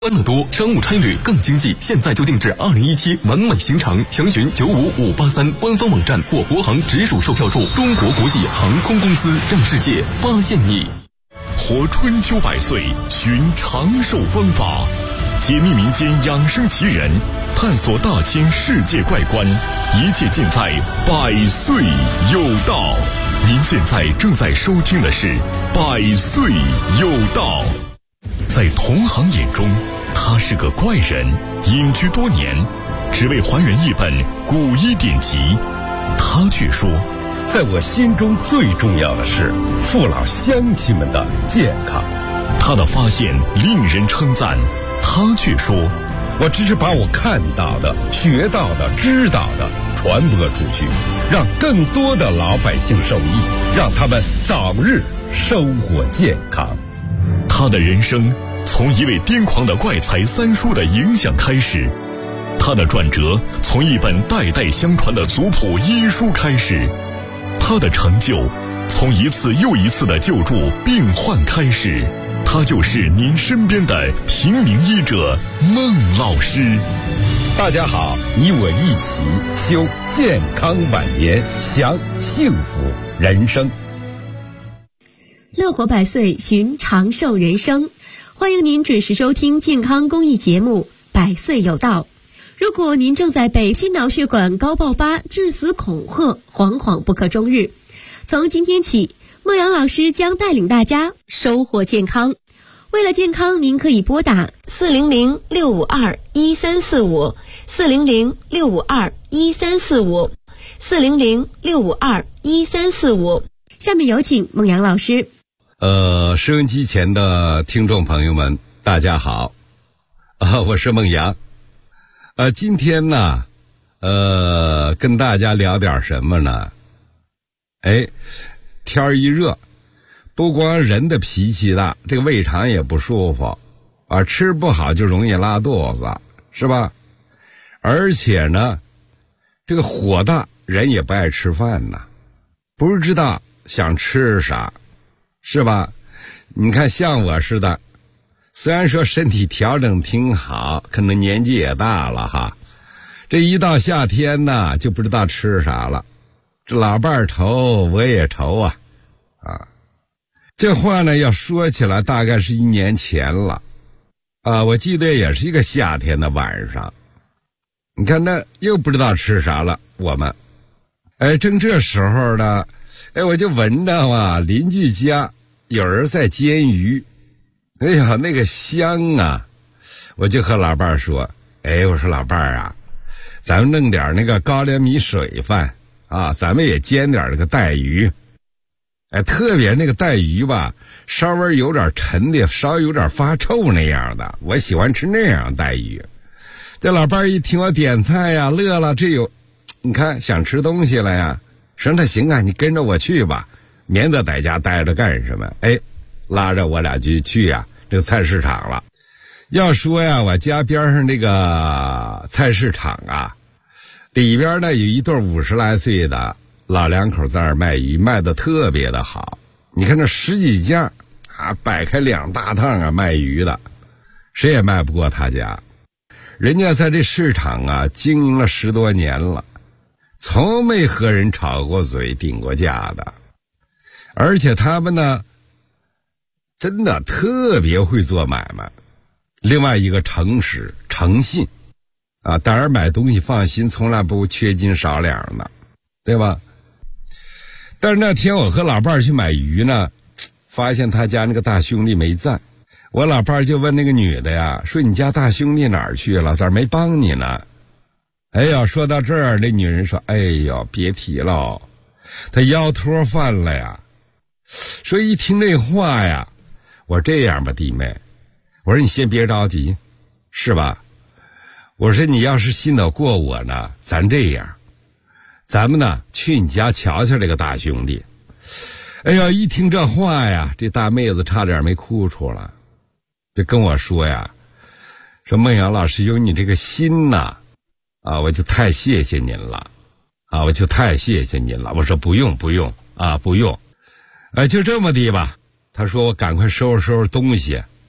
欢乐多，商务差旅更经济，现在就定制2017完美行程，详询95583官方网站或国航直属售票处。中国国际航空公司，让世界发现你。 活春秋百岁，寻长寿方法，解密民间养生奇人，探索大千世界怪观，一切尽在百岁有道。您现在正在收听的是百岁有道。在同行眼中，他是个怪人，隐居多年，只为还原一本古医典籍。他却说， 在我心中最重要的是父老乡亲们的健康。 他的发现令人称赞，他却说， 我只是把我看到的、学到的、知道的传播出去，让更多的老百姓受益，让他们早日生活健康。 他的人生从一位癫狂的怪才三叔的影响开始，他的转折从一本代代相传的族谱医书开始，他的成就从一次又一次的救助病患开始。他就是您身边的平民医者孟老师。 大家好，你我一起修健康晚年，享幸福人生。 乐活百岁，寻长寿人生。欢迎您准时收听健康公益节目《百岁有道》。如果您正在被心脑血管高爆发致死恐吓，惶惶不可终日，从今天起，孟阳老师将带领大家收获健康。为了健康，您可以拨打400-652-1345 400-652-1345 400-652-1345。下面有请孟阳老师。 收音机前的听众朋友们，大家好，我是孟阳。今天呢，跟大家聊点什么呢？天儿一热，不光人的脾气大，这个胃肠也不舒服啊，吃不好就容易拉肚子，是吧？而且呢，这个火大，人也不爱吃饭呐，不知道想吃啥，是吧？你看像我似的，虽然说身体调整挺好，可能年纪也大了哈，这一到夏天呢，就不知道吃啥了。这老伴儿愁，我也愁啊。这话呢要说起来大概是1年前了我记得也是一个夏天的晚上，你看那又不知道吃啥了，我们正这时候呢，我就闻着邻居家有人在煎鱼，哎呀那个香啊，我就和老伴儿说，我说老伴儿啊，咱们弄点那个高粱米水饭啊，咱们也煎点这个带鱼。特别那个带鱼吧，稍微有点沉的，稍微有点发臭那样的，我喜欢吃那样带鱼。这老伴儿一听我点菜呀，乐了，这有，你看想吃东西了呀，说那行啊，你跟着我去吧，免得在家待着干什么？拉着我俩就去呀，这个菜市场了。要说呀，我家边上这个菜市场啊，里边呢有一对50来岁的老两口在那儿卖鱼，卖的特别的好。你看这10几家摆开2大趟卖鱼的，谁也卖不过他家。人家在这市场经营了10多年了，从没和人吵过嘴顶过架的。而且他们呢，真的特别会做买卖。另外一个诚实诚信当然买东西放心，从来不缺斤少两的，对吧？但是那天我和老伴儿去买鱼呢，发现他家那个大兄弟没在。我老伴儿就问那个女的呀，说你家大兄弟哪儿去了，咋没帮你呢？说到这儿，那女人说，别提了，他腰托犯了呀。说一听这话呀，我说这样吧弟妹，我说你先别着急，是吧？我说你要是信得过我呢，咱这样，咱们呢去你家瞧瞧这个大兄弟。一听这话呀，这大妹子差点没哭出来，就跟我说呀，说孟阳老师有你这个心呐，我就太谢谢您了，我就太谢谢您了。我说不用不用，就这么的吧。他说我赶快收拾收拾东西，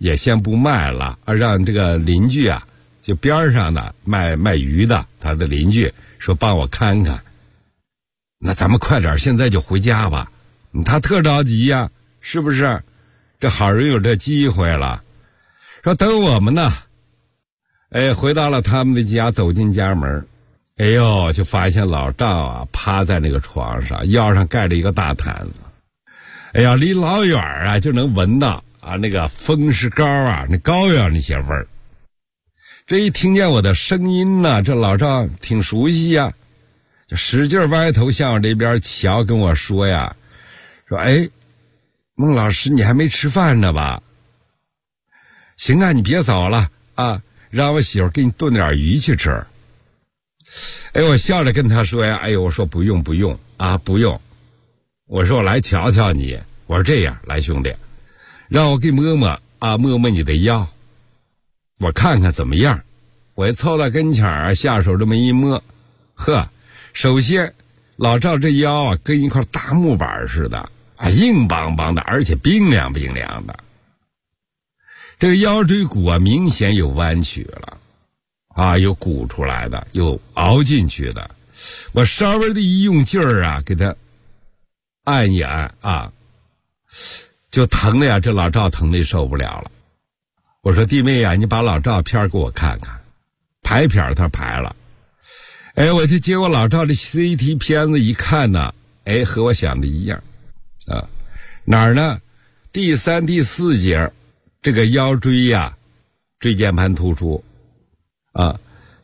也先不卖了，让这个邻居啊，就边上的卖鱼的，他的邻居说帮我看看。那咱们快点，现在就回家吧。他特着急呀，是不是？这好人有这机会了。说等我们呢，回到了他们的家，走进家门，哎呦，就发现老赵啊趴在那个床上，腰上盖着一个大毯子。哎呀，离老远啊就能闻到啊那个风湿膏啊，那膏药那些味儿。这一听见我的声音呢，这老赵挺熟悉呀，就使劲歪头向我这边瞧，跟我说呀，说孟老师，你还没吃饭呢吧？行啊，你别走了啊，让我媳妇给你炖点鱼去吃。我笑着跟他说呀，我说不用啊，不用。我说我来瞧瞧你，我说这样，来兄弟，让我给摸摸你的腰，我看看怎么样。我一凑到跟前儿，下手这么一摸，呵，首先老赵这腰啊跟一块大木板似的啊，硬邦邦的，而且冰凉的。这个腰椎骨啊明显有弯曲了啊，有鼓出来的，有凹进去的。我稍微的一用劲儿啊，给他按一按啊，就疼的呀，这老赵疼的受不了了。我说弟妹啊，你把老照片给我看看。排片他排了。我就接过老赵的 CT 片子一看呢，和我想的一样啊。哪儿呢？第3、第4节这个腰椎呀，椎间盘突出啊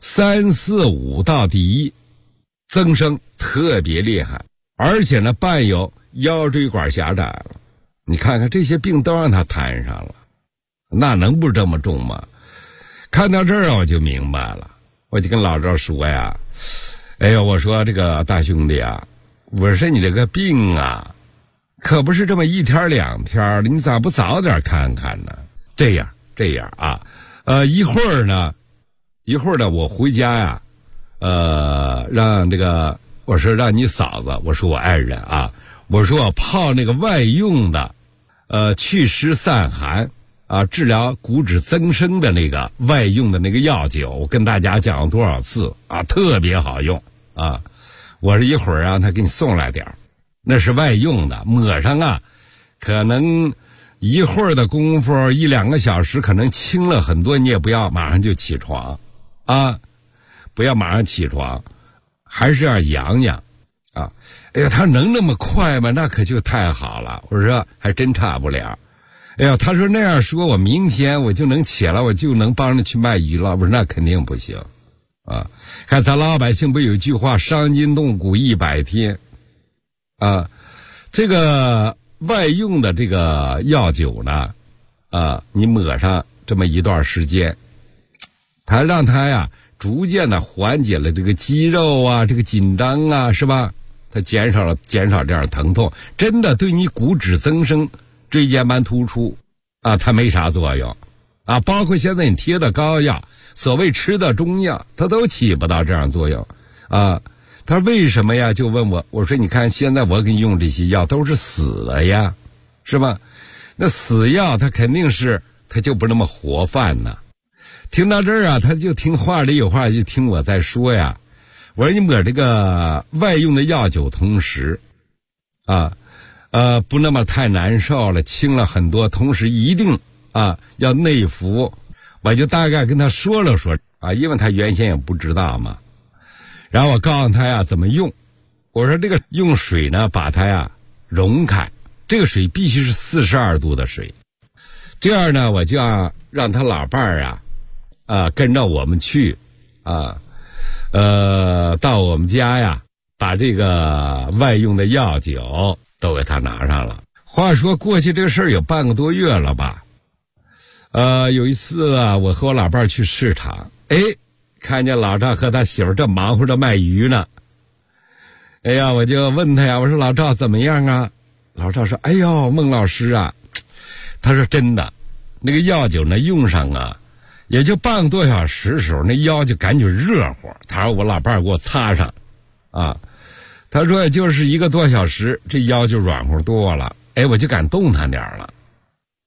，3、4、5到第1增生特别厉害，而且呢伴有腰椎管狭窄了。你看看这些病都让他摊上了，那能不这么重吗？看到这儿我就明白了，我就跟老赵说呀，我说这个大兄弟啊，我说你这个病啊，可不是这么1天2天的，你咋不早点看看呢？这样啊，一会儿呢我回家呀，让这个我说让你嫂子，我说我爱人啊，我说我泡那个外用的祛湿散寒啊，治疗骨质增生的那个外用的那个药酒，我跟大家讲了多少次啊，特别好用啊。我说一会儿让他给你送来点儿，那是外用的，抹上啊，可能一会儿的功夫1、2个小时可能轻了很多，你也不要马上就起床啊，不要马上起床，还是要养养啊。他能那么快吗？那可就太好了。我说还真差不了。他说那样说我明天我就能起来，我就能帮着去卖鱼了。我说那肯定不行啊！看咱老百姓不有句话，伤筋动骨100天啊。这个外用的这个药酒呢你抹上这么一段时间，它让它呀逐渐的缓解了这个肌肉啊这个紧张啊，是吧？它减少这样疼痛，真的对你骨质增生椎间盘突出啊它没啥作用啊，包括现在你贴的膏药，所谓吃的中药，它都起不到这样作用啊。他说为什么呀？就问我，我说你看现在我给你用这些药都是死的呀，是吧？那死药它肯定是它就不那么活泛呢。听到这儿啊，他就听话里有话，就听我在说呀。我说你抹这个外用的药酒同时啊不那么太难受了，轻了很多，同时一定要内服。我就大概跟他说了说啊，因为他原先也不知道嘛。然后我告诉他呀怎么用，我说这个用水呢把它呀溶开，这个水必须是42度的水。这样呢我就要让他老伴儿跟着我们去到我们家呀，把这个外用的药酒都给他拿上了。话说过去这个事儿有半个多月了吧。有一次我和我老伴儿去市场，看见老赵和他媳妇正忙活着卖鱼呢。我就问他呀，我说老赵怎么样啊？老赵说孟老师啊，他说真的，那个药酒呢用上也就半个多小时的时候，那腰就感觉热乎。他说我老伴儿给我擦上他说也就是1个多小时，这腰就软乎多了，我就敢动弹点了。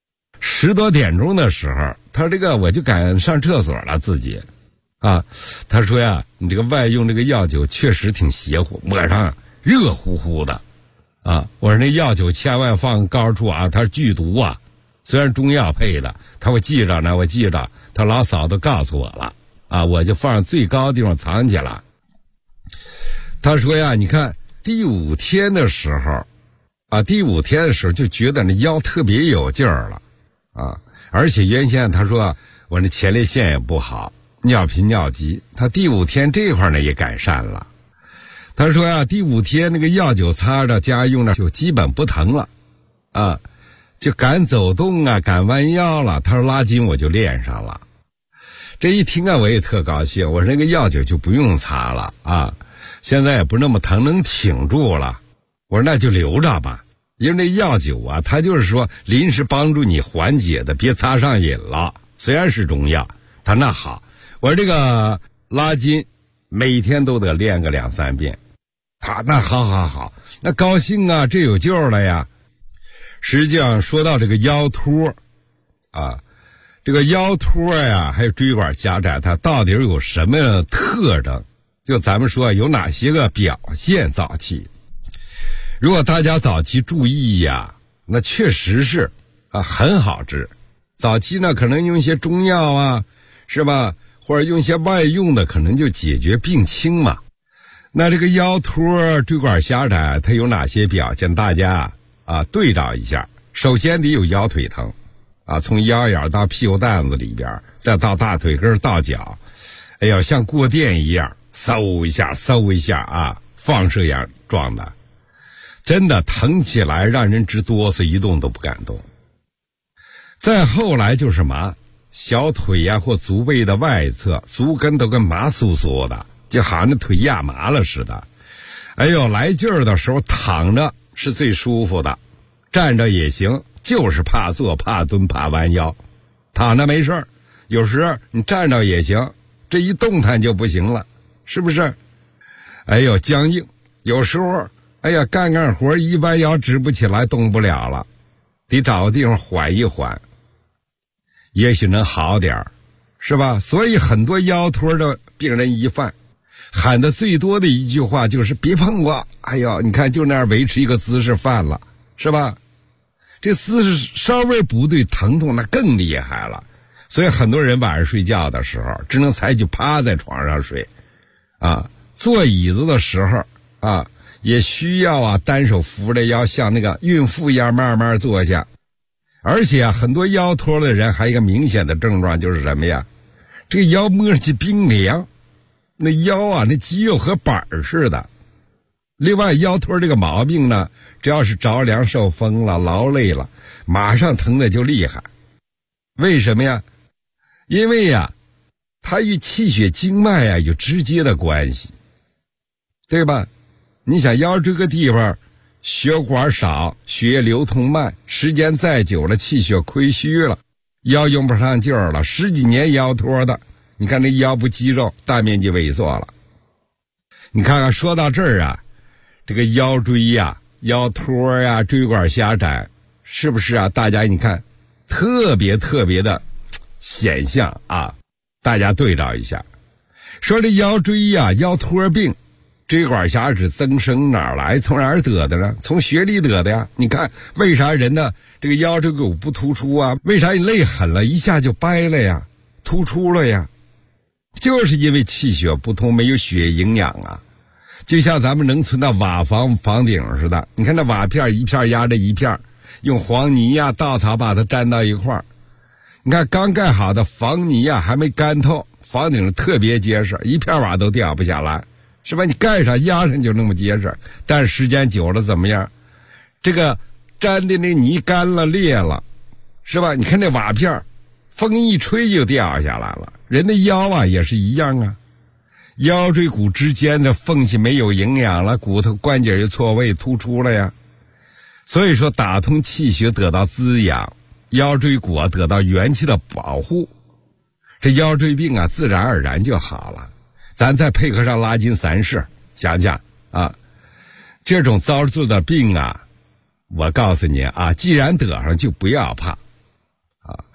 10多点钟的时候，他说这个我就敢上厕所了自己，啊，他说呀，你这个外用这个药酒确实挺邪乎，抹上热乎乎的，啊，我说那药酒千万放高处啊，它是剧毒啊，虽然中药配的，我记着呢，他老嫂子告诉我了，啊，我就放最高的地方藏起来。他说呀，你看第5天的时候，啊，就觉得那腰特别有劲儿了，啊，而且原先他说我那前列腺也不好，尿频尿急，他第5天这块呢也改善了。他说呀，第5天那个药酒擦着家用着就基本不疼了，啊，就敢走动啊，敢弯腰了。他说拉筋我就练上了。这一听啊，我也特高兴，我说那个药酒就不用擦了啊，现在也不那么疼，能挺住了。我说那就留着吧，因为那药酒啊，它就是说临时帮助你缓解的，别擦上瘾了。虽然是中药，他那好，我说这个拉筋每天都得练个2、3遍。他那好，那高兴啊，这有救了呀。实际上说到这个腰托啊，这个腰托呀，还有椎管狭窄，它到底有什么样的特征？就咱们说有哪些个表现？早期，如果大家早期注意呀，那确实是啊很好治。早期呢，可能用一些中药啊，是吧？或者用一些外用的，可能就解决病轻嘛。那这个腰托、椎管狭窄，它有哪些表现？大家啊对照一下。首先得有腰腿疼，啊，从腰眼到屁股蛋子里边，再到大腿根到脚，哎呦，像过电一样，嗖一下啊，放射样状的，真的疼起来让人直哆嗦，一动都不敢动。再后来就是什么？小腿呀或足背的外侧，足跟都跟麻酥酥的，就好像那腿压麻了似的。哎呦，来劲儿的时候躺着是最舒服的，站着也行，就是怕坐、怕蹲、怕弯腰。躺着没事儿，有时你站着也行，这一动弹就不行了，是不是？哎呦，僵硬，有时候哎呀干活一弯腰直不起来，动不了了，得找个地方缓一缓，也许能好点儿，是吧？所以很多腰托的病人一犯，喊的最多的一句话就是别碰我，哎呦，你看就那样维持一个姿势犯了，是吧？这姿势稍微不对，疼痛那更厉害了。所以很多人晚上睡觉的时候只能采取趴在床上睡，啊，坐椅子的时候啊也需要啊单手扶着腰，像那个孕妇一样慢慢坐下。而且啊，很多腰托的人还有一个明显的症状就是什么呀？这个腰摸上去冰凉，那腰啊，那肌肉和板儿似的。另外，腰托这个毛病呢，只要是着凉受风了、劳累了，马上疼的就厉害。为什么呀？因为呀，它与气血经脉呀有直接的关系，对吧？你想腰这个地方血管少，血液流通慢，时间再久了，气血亏虚了，腰用不上劲儿了，10几年腰托的，你看这腰部肌肉大面积萎缩了。你看看说到这儿啊，这个腰椎呀、腰托呀、椎管狭窄，是不是啊？大家你看特别的显象啊，大家对照一下。说这腰椎呀、腰托病、椎管狭窄增生哪儿来？从哪儿得的呢？从血里得的呀。你看为啥人呢这个腰椎骨不突出啊？为啥你累狠了一下就掰了呀，突出了呀？就是因为气血不通，没有血营养啊。就像咱们农村的瓦房房顶似的，你看那瓦片一片压着一片，用黄泥呀、稻草把它粘到一块儿。你看刚盖好的房泥呀还没干透，房顶特别结实，一片瓦都掉不下来，是吧？你盖上压上就那么结实，但是时间久了怎么样？这个粘的那泥干了裂了，是吧？你看那瓦片风一吹就掉下来了。人的腰啊也是一样啊，腰椎骨之间的缝隙没有营养了，骨头关节就错位突出了呀。所以说打通气血得到滋养，腰椎骨啊得到元气的保护，这腰椎病啊自然而然就好了。咱再配合上拉筋散式，想想啊，这种遭罪的病啊，我告诉你啊，既然得上就不要怕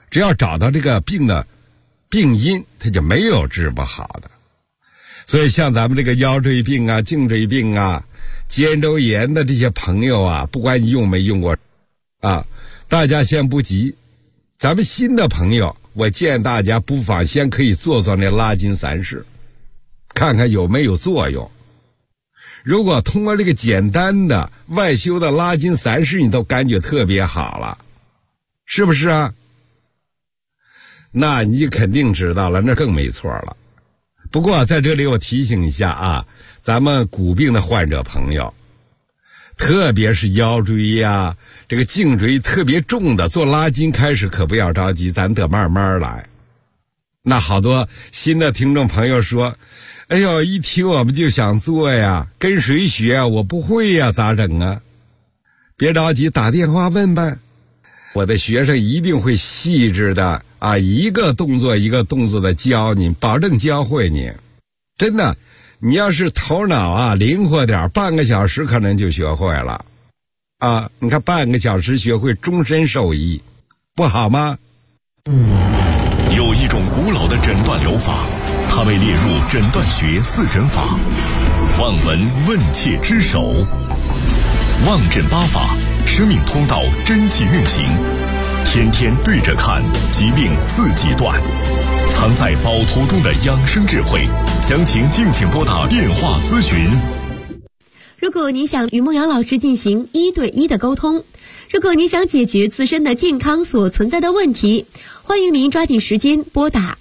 只要找到这个病的病因，它就没有治不好的。所以像咱们这个腰椎病啊、颈椎病啊、肩周炎的这些朋友啊，不管你用没用过啊，大家先不急。咱们新的朋友，我建议大家不妨先可以做做那拉筋散式，看看有没有作用。如果通过这个简单的外修的拉筋散式你都感觉特别好了，是不是啊？那你肯定知道了，那更没错了。不过在这里我提醒一下啊，咱们骨病的患者朋友，特别是腰椎呀、这个颈椎特别重的，做拉筋开始可不要着急，咱得慢慢来。那好多新的听众朋友说，哎呦，一听我们就想做呀，跟谁学我不会呀，咋整啊？别着急，打电话问呗。我的学生一定会细致的啊，一个动作一个动作的教你，保证教会你。真的，你要是头脑啊灵活点，半个小时可能就学会了啊。你看半个小时学会，终身受益，不好吗？ 有一种古老的诊断疗法，它被列入诊断学4诊法，望闻问切之首，望诊8法，生命通道真气运行，天天对着看，疾病自己断，藏在宝图中的养生智慧，详情敬请拨打电话咨询。 如果你想与孟阳老师进行1对1的沟通，如果你想解决自身的健康所存在的问题，欢迎您抓紧时间拨打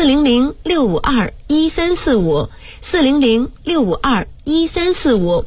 400-652-1345 400-652-1345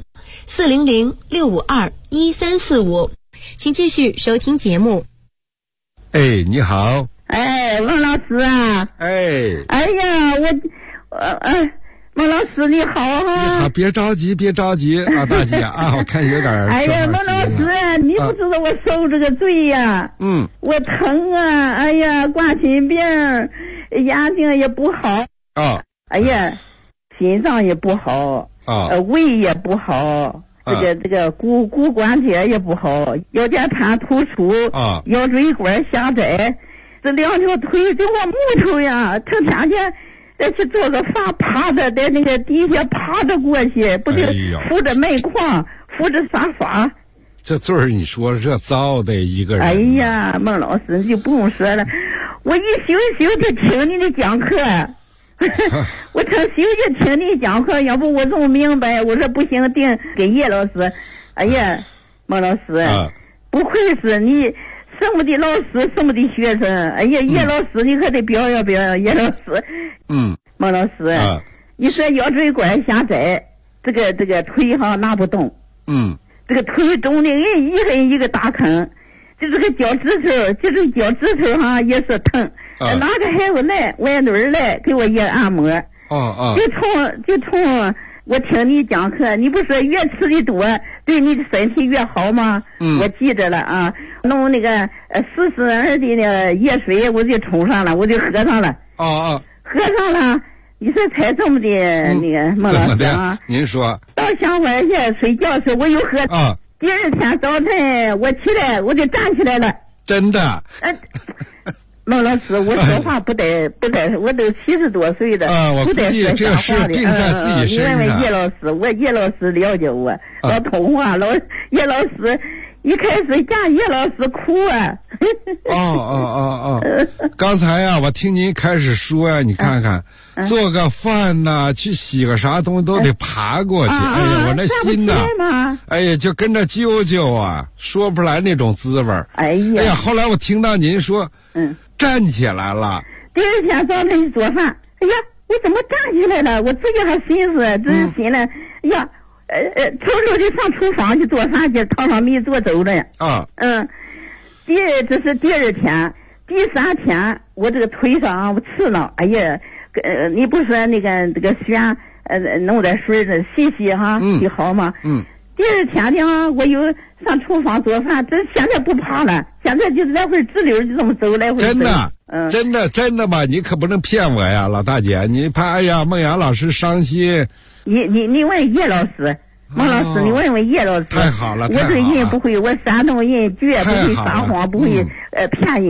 400-652-1345。请继续收听节目。 哎，你好。 哎，孟老师啊。 哎呀，孟老师你好啊。 你好，别着急啊，大姐啊，我看有点哎呀，孟老师啊，你不知道我受这个罪呀。我疼啊，哎呀，冠心病，眼睛也不好啊， 哎呀，心脏也不好啊， 胃也不好，这个骨关节也不好，腰间盘突出啊， 腰椎管狭窄，这2条腿就我木头呀，成天天去做个饭，趴着在那个地下趴着过去，不得扶着煤矿，扶着沙发。 这罪儿你说这遭的一个人。 哎呀，孟老师你就不用说了，我一宿就听你的讲课。我成宿就听你讲课，要不我弄明白，我说不行，定给叶老师。哎呀，孟老师，不愧是你什么的老师，什么的学生。哎呀，叶老师你可得表扬表扬叶老师。孟老师，你说腰椎管狭窄，这个腿上拿不动。这个腿中的人一人一个大坑，就这个脚趾头，就这脚趾头上也是疼。拿个孩子来，外女儿来给我也按摩。就从我听你讲课，你不说越吃的多对你的身体越好吗？我记着了啊，弄那个42的那个热水我就冲上了，我就喝上了。喝上了，你说才这么的那个孟老师啊？ 您说到香花去睡觉时我又喝。第二天早晨我起来我就站起来了。 真的？ 孟老师，我说话不得，我都70多岁的，不得说瞎话的。 病在自己身上。 你问问叶老师，叶老师了解我，老通话，叶老师一开始见叶老师哭啊。 刚才啊，我听您开始说呀，你看看，做个饭呐，去洗个啥东西都得爬过去。哎呀，我那心呐，哎呀，就跟着揪揪啊，说不出来那种滋味。哎呀，后来我听到您说，站起来了。 第二天早晨做饭，哎呀，我怎么站起来了？我自己还寻思，这是心了，哎呀，偷偷的上厨房去做饭去，烫上米做粥了呀。这是第二天，第3天我这个腿上我刺挠，哎呀，你不说那个这个旋弄点水的洗洗哈，就好吗？第二天呢，我又上厨房做饭，这现在不怕了，现在就来回直溜就这么走来回走。 真的吗？你可不能骗我呀，老大姐，你怕哎呀孟阳老师伤心。 你问叶老师。孟老师，你问问叶老师。 太好了， 我这人不会，我山东人绝不会撒谎，不会骗人。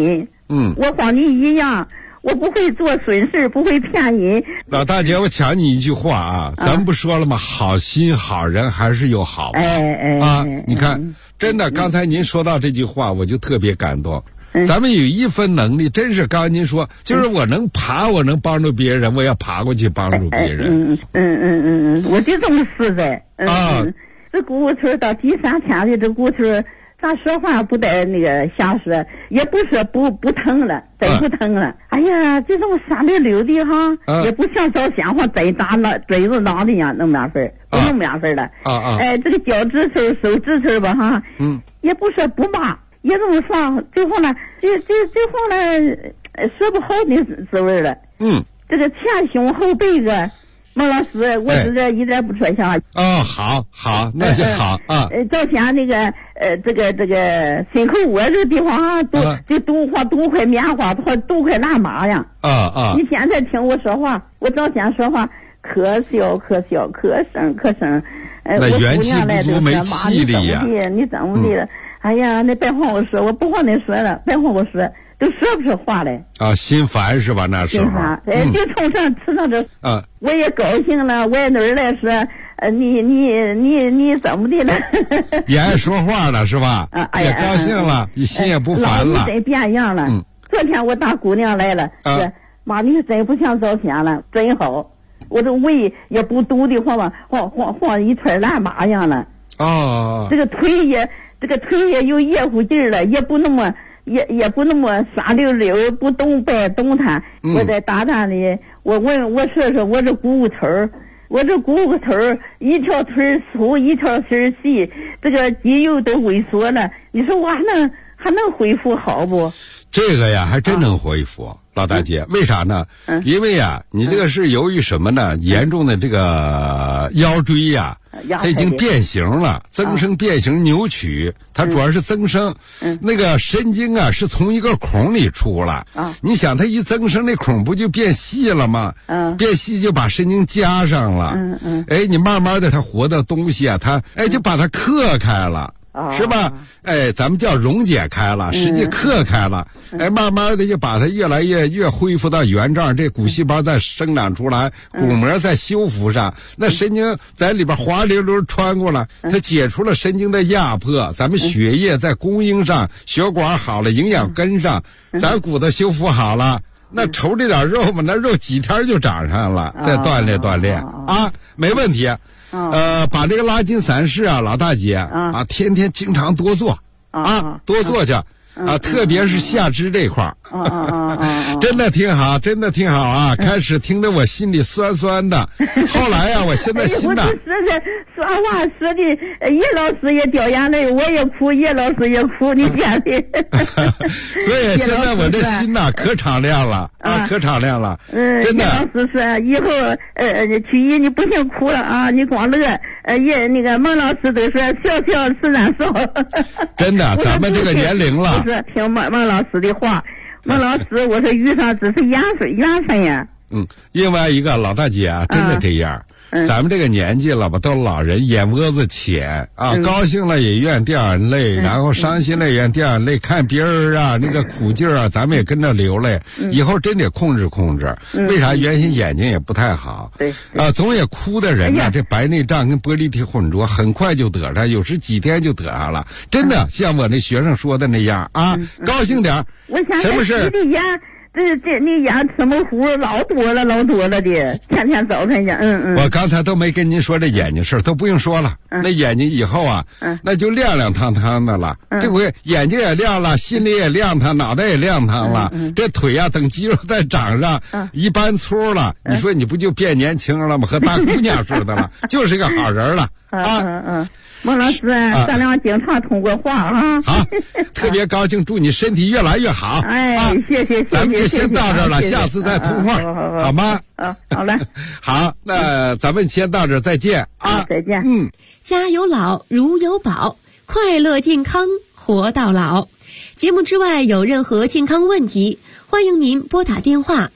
我和你一样，我不会做损事，不会骗人。 老大姐，我抢你一句话啊，咱不说了吗？好心好人还是有好报。你看，真的，刚才您说到这句话，我就特别感动。咱们有一分能力，真是刚才您说，就是我能爬，我能帮助别人，我要爬过去帮助别人。 我就这么实在。这姑姑村到第3天的这姑村，咱说话不得那个瞎说，也不说不疼了，真不疼了。哎呀，就这么3溜溜的哈，也不像早先话真打那嘴子囊的样那么两份，不那么两份了。这个脚趾头、手指头吧哈，也不说不骂。也这么说，最后呢，最后呢，说不好的滋味了。这个前胸后背个，孟老师，我这一点不说瞎。 好，那就好啊。 早前那个这个心口窝这个地方啊，就都块棉花，都块烂麻呀。你现在听我说话，我早先说话可小，可声。 那元气不足没气力呀。 你怎么的了？哎呀，那别换我说，我不换你说了，别换我说，都说不出话来。 心烦是吧？那时候。心烦， 就冲上吃上这。我也高兴了，我也哪儿来说，你怎么的了？ 也爱说话了是吧？也高兴了，心也不烦了。 真变样了。昨天我大姑娘来了，说妈，你真不像早先了，真好。我这胃也不堵的晃一团烂麻样了。这个腿也有野乎劲儿了，也不那么傻溜溜，不动摆动弹。我在大胆的，我说我这股骨头一条腿粗，一条腿细，这个肌肉都萎缩了。你说我还能恢复好不？ 这个呀，还真能恢复。老大姐，为啥呢？因为呀，你这个是由于什么呢？严重的这个腰椎呀，它已经变形了，增生变形扭曲，它主要是增生。那个神经啊，是从一个孔里出来。你想，它一增生，那孔不就变细了吗？变细就把神经加上了。你慢慢的，它活的东西啊，它就把它刻开了。是吧？咱们叫溶解开了，实际刻开了。慢慢的就把它越来越恢复到原状，这骨细胞再生长出来，骨膜再修复上，那神经在里边滑溜溜穿过来，它解除了神经的压迫，咱们血液在供应上，血管好了，营养跟上，咱骨头修复好了。那瞅这点肉嘛，那肉几天就长上了，再锻炼啊，没问题。把这个拉筋散式啊，老大姐天天经常多做多做去特别是下肢这块真的挺好啊！开始听得我心里酸酸的，后来呀，我现在心呐， 说话说的，叶老师也掉眼泪，我也哭，叶老师也哭，你见的。 所以现在我这心呐，可敞亮了可敞亮了。真的。叶老师说以后曲艺你不行哭了啊，你光乐。那个孟老师都说笑自然少。 真的，咱们这个年龄了。 是听孟老师的话，孟老师，我说遇上只是缘分呀。 另外一个老大姐啊，真的这样。咱们这个年纪了吧，都老人眼窝子浅高兴了也愿掉眼泪，然后伤心了也愿掉眼泪，看别人那个苦劲儿咱们也跟着流泪。以后真得控制。为啥？原先眼睛也不太好，总也哭的人这白内障跟玻璃体混浊，很快就得上，有时几天就得上了。真的，像我那学生说的那样高兴点。什么事？ 这你眼吃么糊老多了的，天天早晨我刚才都没跟您说这眼睛事都不用说了。那眼睛以后那就亮堂堂的了。这回眼睛也亮了，心里也亮堂，脑袋也亮堂了。这腿等肌肉再长上一般粗了，你说你不就变年轻了吗？和大姑娘似的了，就是个好人了孟老师，咱俩经常通过话好，特别高兴，祝你身体越来越好。 谢谢。 咱们就先到这儿了，下次再通话，好吗？ 好嘞。 好，那咱们先到这儿，再见再见。 家有老，如有宝，快乐健康活到老。节目之外有任何健康问题，欢迎您拨打电话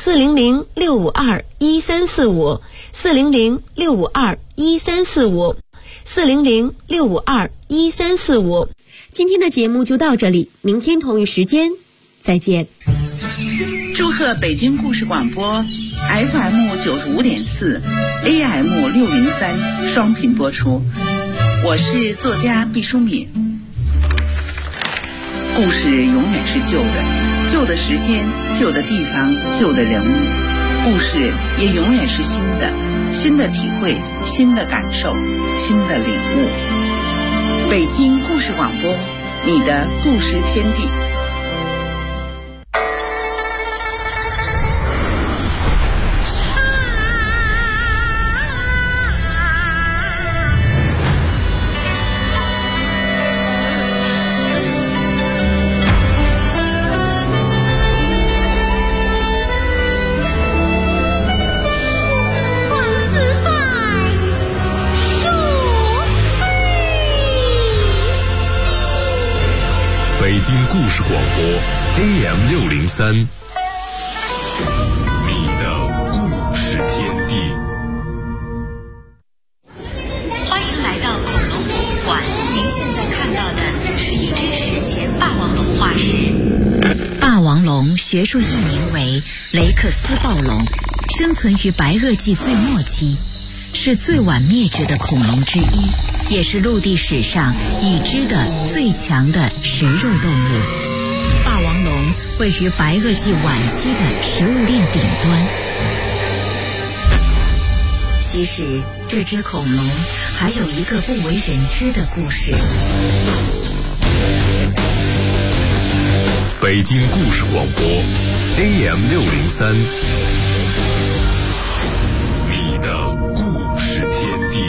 400-652-1345 400-652-1345 400-652-1345。今天的节目就到这里，明天同一时间再见。 祝贺北京故事广播 FM 95.4 AM 603双频播出。我是作家毕淑敏。故事永远是旧的，旧的时间，旧的地方，旧的人物。故事也永远是新的，新的体会，新的感受，新的领悟。北京故事广播，你的故事天地。 北京故事广播 AM 603，你的故事天地。 欢迎来到恐龙博物馆，您现在看到的是一只史前霸王龙化石。霸王龙学术译名为雷克斯暴龙，生存于白垩纪最末期，是最晚灭绝的恐龙之一，也是陆地史上已知的最强的食肉动物。霸王龙位于白垩纪晚期的食物链顶端。其实这只恐龙还有一个不为人知的故事。 北京故事广播 AM 603，你的故事天地。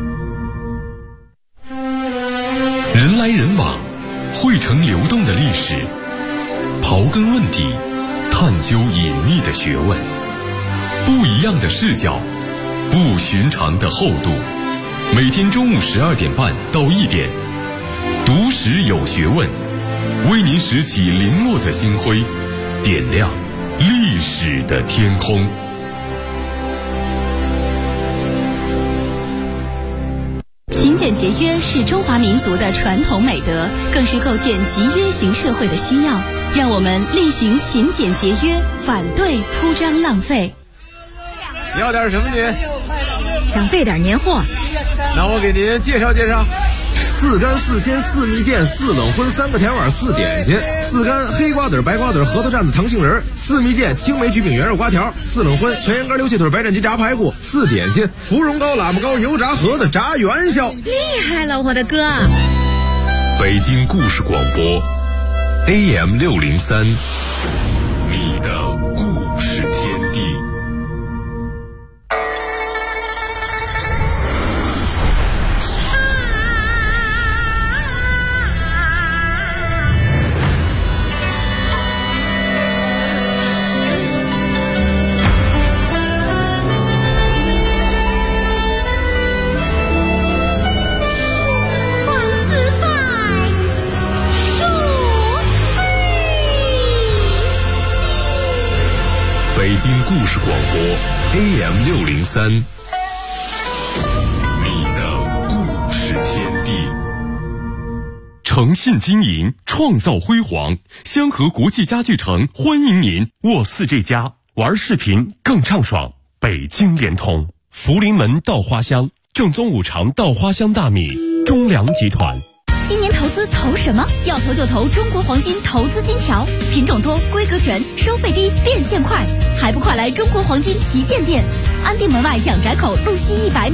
人来人往，汇成流动的历史，刨根问底，探究隐秘的学问，不一样的视角，不寻常的厚度。每天中午12点半到1点，读史有学问，为您拾起零落的星辉，点亮历史的天空。 勤俭节约是中华民族的传统美德，更是构建集约型社会的需要。让我们厉行勤俭节约，反对铺张浪费。 要点什么您？ 想备点年货， 那我给您介绍介绍。4干4鲜4蜜饯4冷荤3个甜碗4点心，4干黑瓜子白瓜子核桃蘸子糖杏仁，4蜜饯青梅橘饼圆肉瓜条，4冷荤全羊肝溜气腿白斩鸡炸排骨，4点心芙蓉糕喇嘛糕油炸盒子炸元宵。 厉害了，我的哥！ 北京故事广播 AM 603，你的故事天地。北京故事广播 AM 603，你的故事天地。诚信经营，创造辉煌。香河国际家具城欢迎您。沃4这家玩视频更畅爽。北京联通，福临门稻花香，正宗五常稻花香大米，中粮集团。 今年投资投什么？要投就投中国黄金投资金条，品种多，规格全，收费低，变现快，还不快来中国黄金旗舰店？安定门外蒋宅口路西100米。